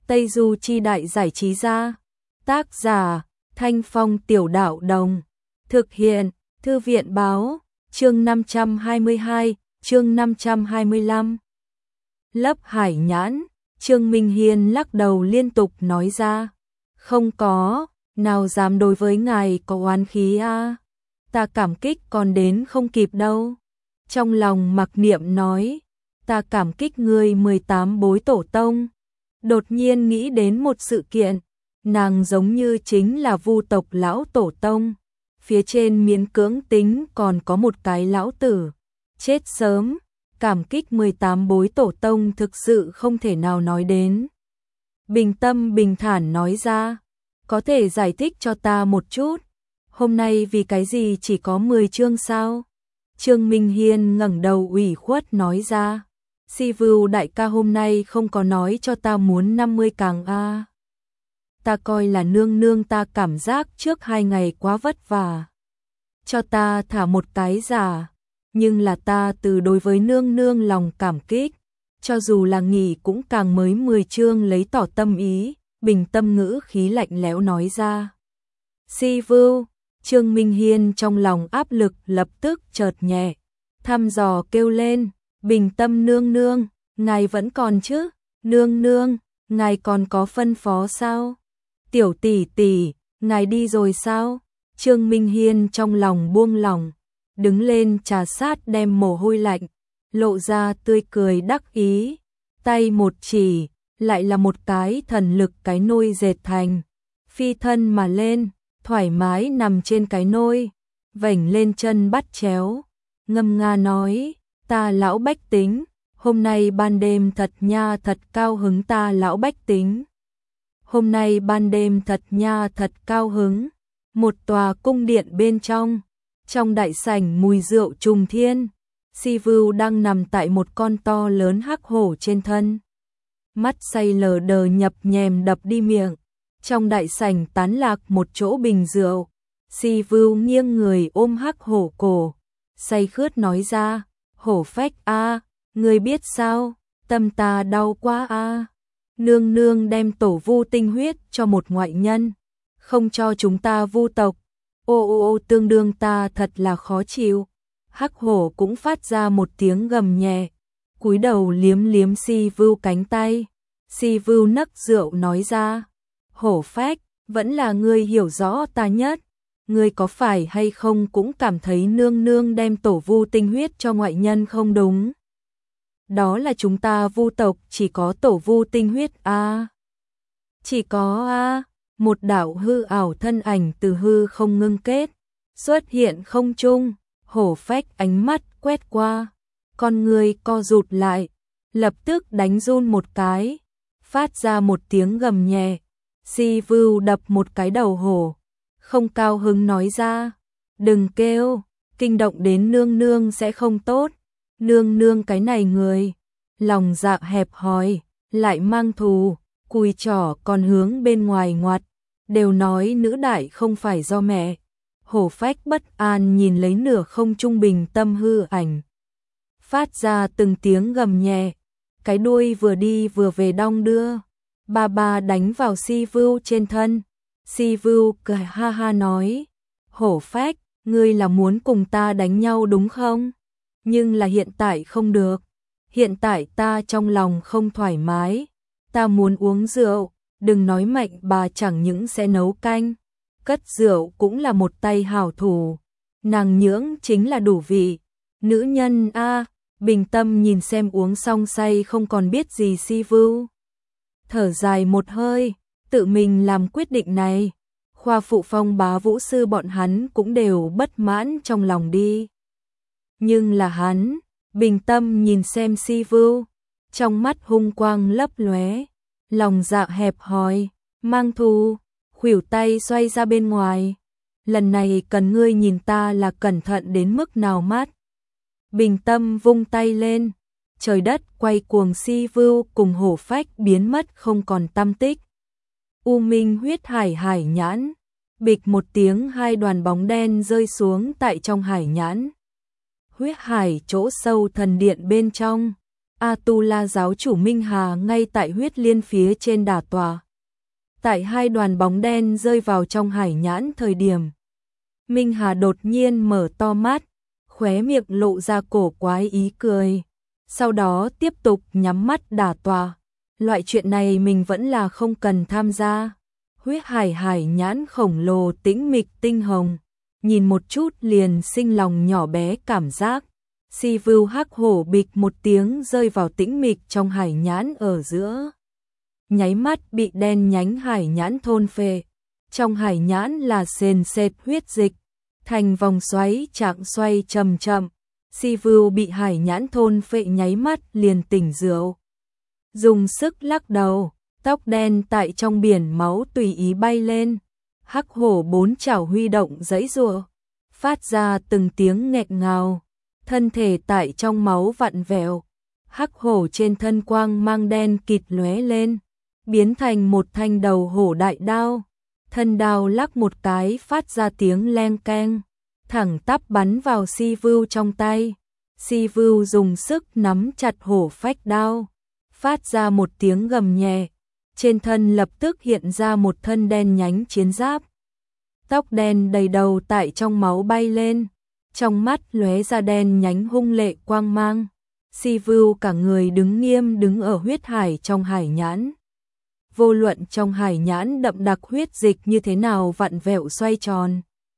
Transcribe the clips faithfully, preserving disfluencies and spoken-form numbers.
Tây Du Chi Đại Giải Trí Gia. Tác giả Thanh Phong Tiểu Đạo Đồng. Thực hiện Thư viện Báo. Chương năm trăm hai mươi hai, chương năm trăm hai mươi lăm. Lấp hải nhãn. Trương Minh Hiên lắc đầu liên tục nói ra. Không có, nào dám đối với ngài có oán khí a à? Ta cảm kích còn đến không kịp đâu. Trong lòng mặc niệm nói, ta cảm kích ngươi mười tám bối tổ tông. Đột nhiên nghĩ đến một sự kiện, nàng giống như chính là Vu tộc lão tổ tông. Phía trên miễn cưỡng tính còn có một cái lão tử. Chết sớm, cảm kích mười tám bối tổ tông thực sự không thể nào nói đến. Bình tâm bình thản nói ra, có thể giải thích cho ta một chút. Hôm nay vì cái gì chỉ có mười chương sao? Trương Minh Hiên ngẩng đầu ủy khuất nói ra. Si Vưu đại ca hôm nay không có nói cho ta muốn năm mươi càng a. À. Ta coi là nương nương ta cảm giác trước hai ngày quá vất vả. Cho ta thả một cái giả. Nhưng là ta từ đối với nương nương lòng cảm kích. Cho dù là nghỉ cũng càng mới mười chương lấy tỏ tâm ý. Bình tâm ngữ khí lạnh lẽo nói ra. Si Vưu. Trương Minh Hiên trong lòng áp lực lập tức chợt nhẹ. Thăm dò kêu lên. Bình tâm nương nương, ngài vẫn còn chứ? Nương nương, ngài còn có phân phó sao? Tiểu tỷ tỷ, ngài đi rồi sao? Trương Minh Hiên trong lòng buông lỏng, đứng lên trà sát đem mồ hôi lạnh, lộ ra tươi cười đắc ý, tay một chỉ, lại là một cái thần lực cái nôi dệt thành, phi thân mà lên, thoải mái nằm trên cái nôi, vểnh lên chân bắt chéo, ngâm nga nói. Ta lão bách tính, hôm nay ban đêm thật nha thật cao hứng ta lão bách tính. Hôm nay ban đêm thật nha thật cao hứng. Một tòa cung điện bên trong, trong đại sảnh mùi rượu trùng thiên. Si Vưu đang nằm tại một con to lớn hắc hổ trên thân. Mắt say lờ đờ nhập nhèm đập đi miệng. Trong đại sảnh tán lạc một chỗ bình rượu. Si Vưu nghiêng người ôm hắc hổ cổ, say khướt nói ra. Hổ phách a, à, ngươi biết sao, tâm ta đau quá a. À. Nương nương đem tổ vu tinh huyết cho một ngoại nhân, không cho chúng ta vu tộc. Ô ô ô tương đương ta thật là khó chịu. Hắc hổ cũng phát ra một tiếng gầm nhẹ, cúi đầu liếm liếm Si Vưu cánh tay. Si Vưu nấc rượu nói ra, hổ phách, vẫn là ngươi hiểu rõ ta nhất. Ngươi có phải hay không cũng cảm thấy nương nương đem tổ vu tinh huyết cho ngoại nhân không đúng? Đó là chúng ta vu tộc chỉ có tổ vu tinh huyết a. À. Chỉ có a, à. Một đạo hư ảo thân ảnh từ hư không ngưng kết, xuất hiện không trung, hổ phách ánh mắt quét qua, con người co rụt lại, lập tức đánh run một cái, phát ra một tiếng gầm nhẹ. Si Vưu đập một cái đầu hổ. Không cao hứng nói ra, đừng kêu, kinh động đến nương nương sẽ không tốt. Nương nương cái này người, lòng dạ hẹp hòi, lại mang thù, cùi trỏ còn hướng bên ngoài ngoặt, đều nói nữ đại không phải do mẹ. Hổ phách bất an nhìn lấy nửa không trung bình tâm hư ảnh, phát ra từng tiếng gầm nhẹ, cái đuôi vừa đi vừa về đong đưa, ba ba đánh vào Si Vưu trên thân. Si Vưu cười ha ha nói, hổ phách, ngươi là muốn cùng ta đánh nhau đúng không? Nhưng là hiện tại không được, hiện tại ta trong lòng không thoải mái, ta muốn uống rượu, đừng nói mạnh bà chẳng những sẽ nấu canh, cất rượu cũng là một tay hảo thủ, nàng nhưỡng chính là đủ vị, nữ nhân a. À, bình tâm nhìn xem uống xong say không còn biết gì Si Vưu. Thở dài một hơi. Tự mình làm quyết định này, khoa phụ phong bá vũ sư bọn hắn cũng đều bất mãn trong lòng đi. Nhưng là hắn, bình tâm nhìn xem Si Vưu, trong mắt hung quang lấp lóe, lòng dạ hẹp hòi, mang thù, khuỷu tay xoay ra bên ngoài. Lần này cần ngươi nhìn ta là cẩn thận đến mức nào mắt. Bình tâm vung tay lên, trời đất quay cuồng. Si Vưu cùng hổ phách biến mất không còn tăm tích. U minh huyết hải hải nhãn, bịch một tiếng hai đoàn bóng đen rơi xuống tại trong hải nhãn. Huyết hải chỗ sâu thần điện bên trong, Atula giáo chủ Minh Hà ngay tại huyết liên phía trên đả tọa. Tại hai đoàn bóng đen rơi vào trong hải nhãn thời điểm, Minh Hà đột nhiên mở to mắt, khóe miệng lộ ra cổ quái ý cười. Sau đó tiếp tục nhắm mắt đả tọa. Loại chuyện này mình vẫn là không cần tham gia. Huyết hải hải nhãn khổng lồ tĩnh mịch tinh hồng, nhìn một chút liền sinh lòng nhỏ bé cảm giác. Si vưu hắc hổ bịch một tiếng rơi vào tĩnh mịch trong hải nhãn ở giữa. Nháy mắt bị đen nhánh hải nhãn thôn phệ. Trong hải nhãn là sền sệt huyết dịch, thành vòng xoáy trạng xoay chậm chậm. Si vưu bị hải nhãn thôn phệ nháy mắt liền tỉnh rượu. Dùng sức lắc đầu, tóc đen tại trong biển máu tùy ý bay lên. Hắc hổ bốn chảo huy động giãy giụa, phát ra từng tiếng nghẹt ngào. Thân thể tại trong máu vặn vẹo. Hắc hổ trên thân quang mang đen kịt lóe lên, biến thành một thanh đầu hổ đại đao. Thân đao lắc một cái phát ra tiếng leng keng, thẳng tắp bắn vào Si vưu trong tay. Si vưu dùng sức nắm chặt hổ phách đao, phát ra một tiếng gầm nhẹ. Trên thân lập tức hiện ra một thân đen nhánh chiến giáp. Tóc đen đầy đầu tại trong máu bay lên, trong mắt lóe ra đen nhánh hung lệ quang mang. Si vưu cả người đứng nghiêm đứng ở huyết hải trong hải nhãn. Vô luận trong hải nhãn đậm đặc huyết dịch như thế nào vặn vẹo xoay tròn,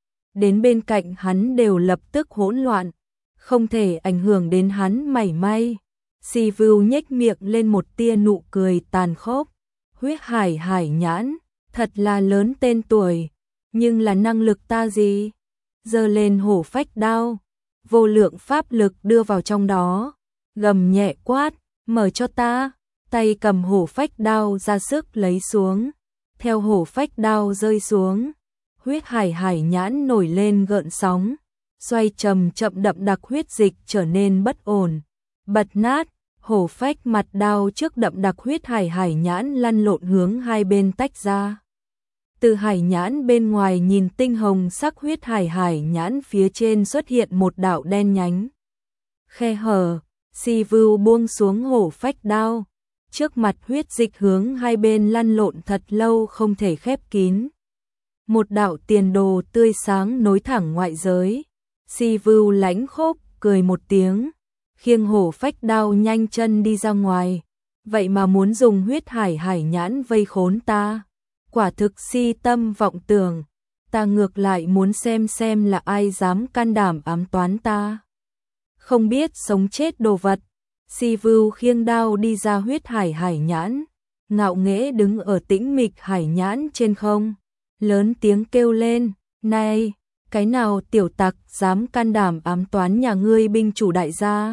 đến bên cạnh hắn đều lập tức hỗn loạn, không thể ảnh hưởng đến hắn mảy may. Si vưu nhếch miệng lên một tia nụ cười tàn khốc. Huyết hải hải nhãn, thật là lớn tên tuổi, nhưng là năng lực ta gì? Giơ lên hổ phách đao, vô lượng pháp lực đưa vào trong đó, gầm nhẹ quát, mở cho ta. Tay cầm hổ phách đao ra sức lấy xuống, theo hổ phách đao rơi xuống, huyết hải hải nhãn nổi lên gợn sóng, xoay chậm chậm đậm đặc huyết dịch trở nên bất ổn, bật nát. Hổ phách mặt đao trước đậm đặc huyết hải hải nhãn lăn lộn hướng hai bên tách ra. Từ hải nhãn bên ngoài nhìn tinh hồng sắc huyết hải hải nhãn phía trên xuất hiện một đạo đen nhánh khe hở. Si vưu buông xuống hổ phách đao, trước mặt huyết dịch hướng hai bên lăn lộn thật lâu không thể khép kín. Một đạo tiền đồ tươi sáng nối thẳng ngoại giới. Si vưu lãnh khốc cười một tiếng, khiêng hổ phách đao nhanh chân đi ra ngoài. Vậy mà muốn dùng huyết hải hải nhãn vây khốn ta, quả thực si tâm vọng tưởng. Ta ngược lại muốn xem xem là ai dám can đảm ám toán ta. Không biết sống chết đồ vật. Si vưu khiêng đao đi ra huyết hải hải nhãn, ngạo nghễ đứng ở tĩnh mịch hải nhãn trên không, lớn tiếng kêu lên, này, cái nào tiểu tặc dám can đảm ám toán nhà ngươi binh chủ đại gia?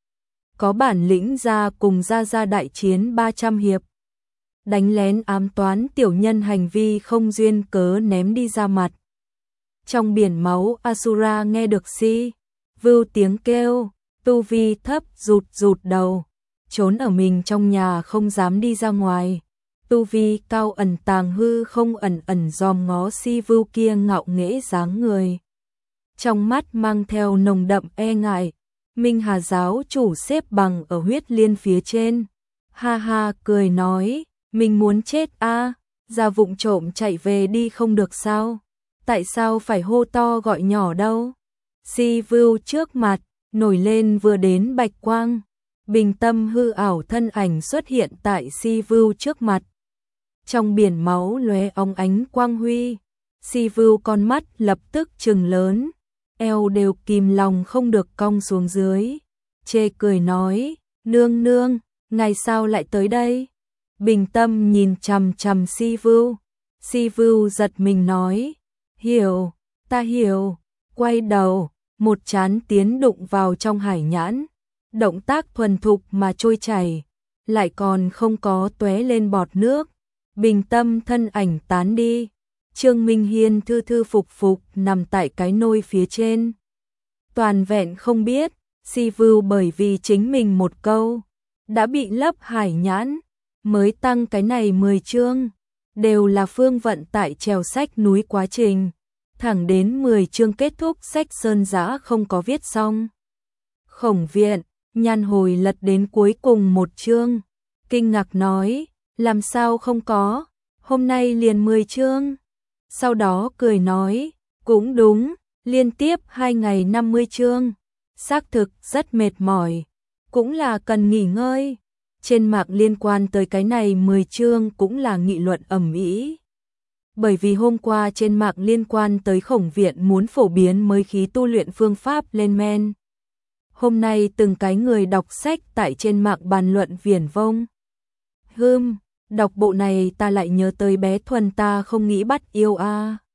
Có bản lĩnh ra cùng gia gia đại chiến ba trăm hiệp. Đánh lén ám toán tiểu nhân hành vi không duyên cớ ném đi ra mặt. Trong biển máu Asura nghe được Si vưu tiếng kêu, tu vi thấp rụt rụt đầu, trốn ở mình trong nhà không dám đi ra ngoài. Tu vi cao ẩn tàng hư không ẩn ẩn dòm ngó Si vưu kia ngạo nghễ dáng người. Trong mắt mang theo nồng đậm e ngại. Minh Hà giáo chủ xếp bằng ở huyết liên phía trên, ha ha cười nói, mình muốn chết a, à, ra vụng trộm chạy về đi không được sao? Tại sao phải hô to gọi nhỏ đâu? Si vưu trước mặt nổi lên vừa đến bạch quang, bình tâm hư ảo thân ảnh xuất hiện tại Si vưu trước mặt. Trong biển máu lóe óng ánh quang huy, Si vưu con mắt lập tức trừng lớn, eo đều kìm lòng không được cong xuống dưới, chê cười nói, nương nương, ngày sao lại tới đây? Bình tâm nhìn chằm chằm Si vưu, Si vưu giật mình nói, hiểu, ta hiểu, quay đầu, một chán tiến đụng vào trong hải nhãn, động tác thuần thục mà trôi chảy, lại còn không có tóe lên bọt nước. Bình tâm thân ảnh tán đi. Trương Minh Hiên thư thư phục phục nằm tại cái nôi phía trên. Toàn vẹn không biết, Si vưu bởi vì chính mình một câu, đã bị lấp hải nhãn, mới tăng cái này mười chương, đều là phương vận tại trèo sách núi quá trình, thẳng đến mười chương kết thúc sách sơn giã không có viết xong. Khổng viện, Nhan Hồi lật đến cuối cùng một chương, kinh ngạc nói, làm sao không có, hôm nay liền mười chương. Sau đó cười nói, cũng đúng, liên tiếp hai ngày năm mươi chương, xác thực rất mệt mỏi, cũng là cần nghỉ ngơi. Trên mạng liên quan tới cái này mười chương cũng là nghị luận ầm ĩ. Bởi vì hôm qua trên mạng liên quan tới Khổng Viện muốn phổ biến mới khí tu luyện phương pháp lên men. Hôm nay từng cái người đọc sách tại trên mạng bàn luận viển vông. Hưm, đọc bộ này ta lại nhớ tới bé Thuần ta không nghĩ bắt yêu a.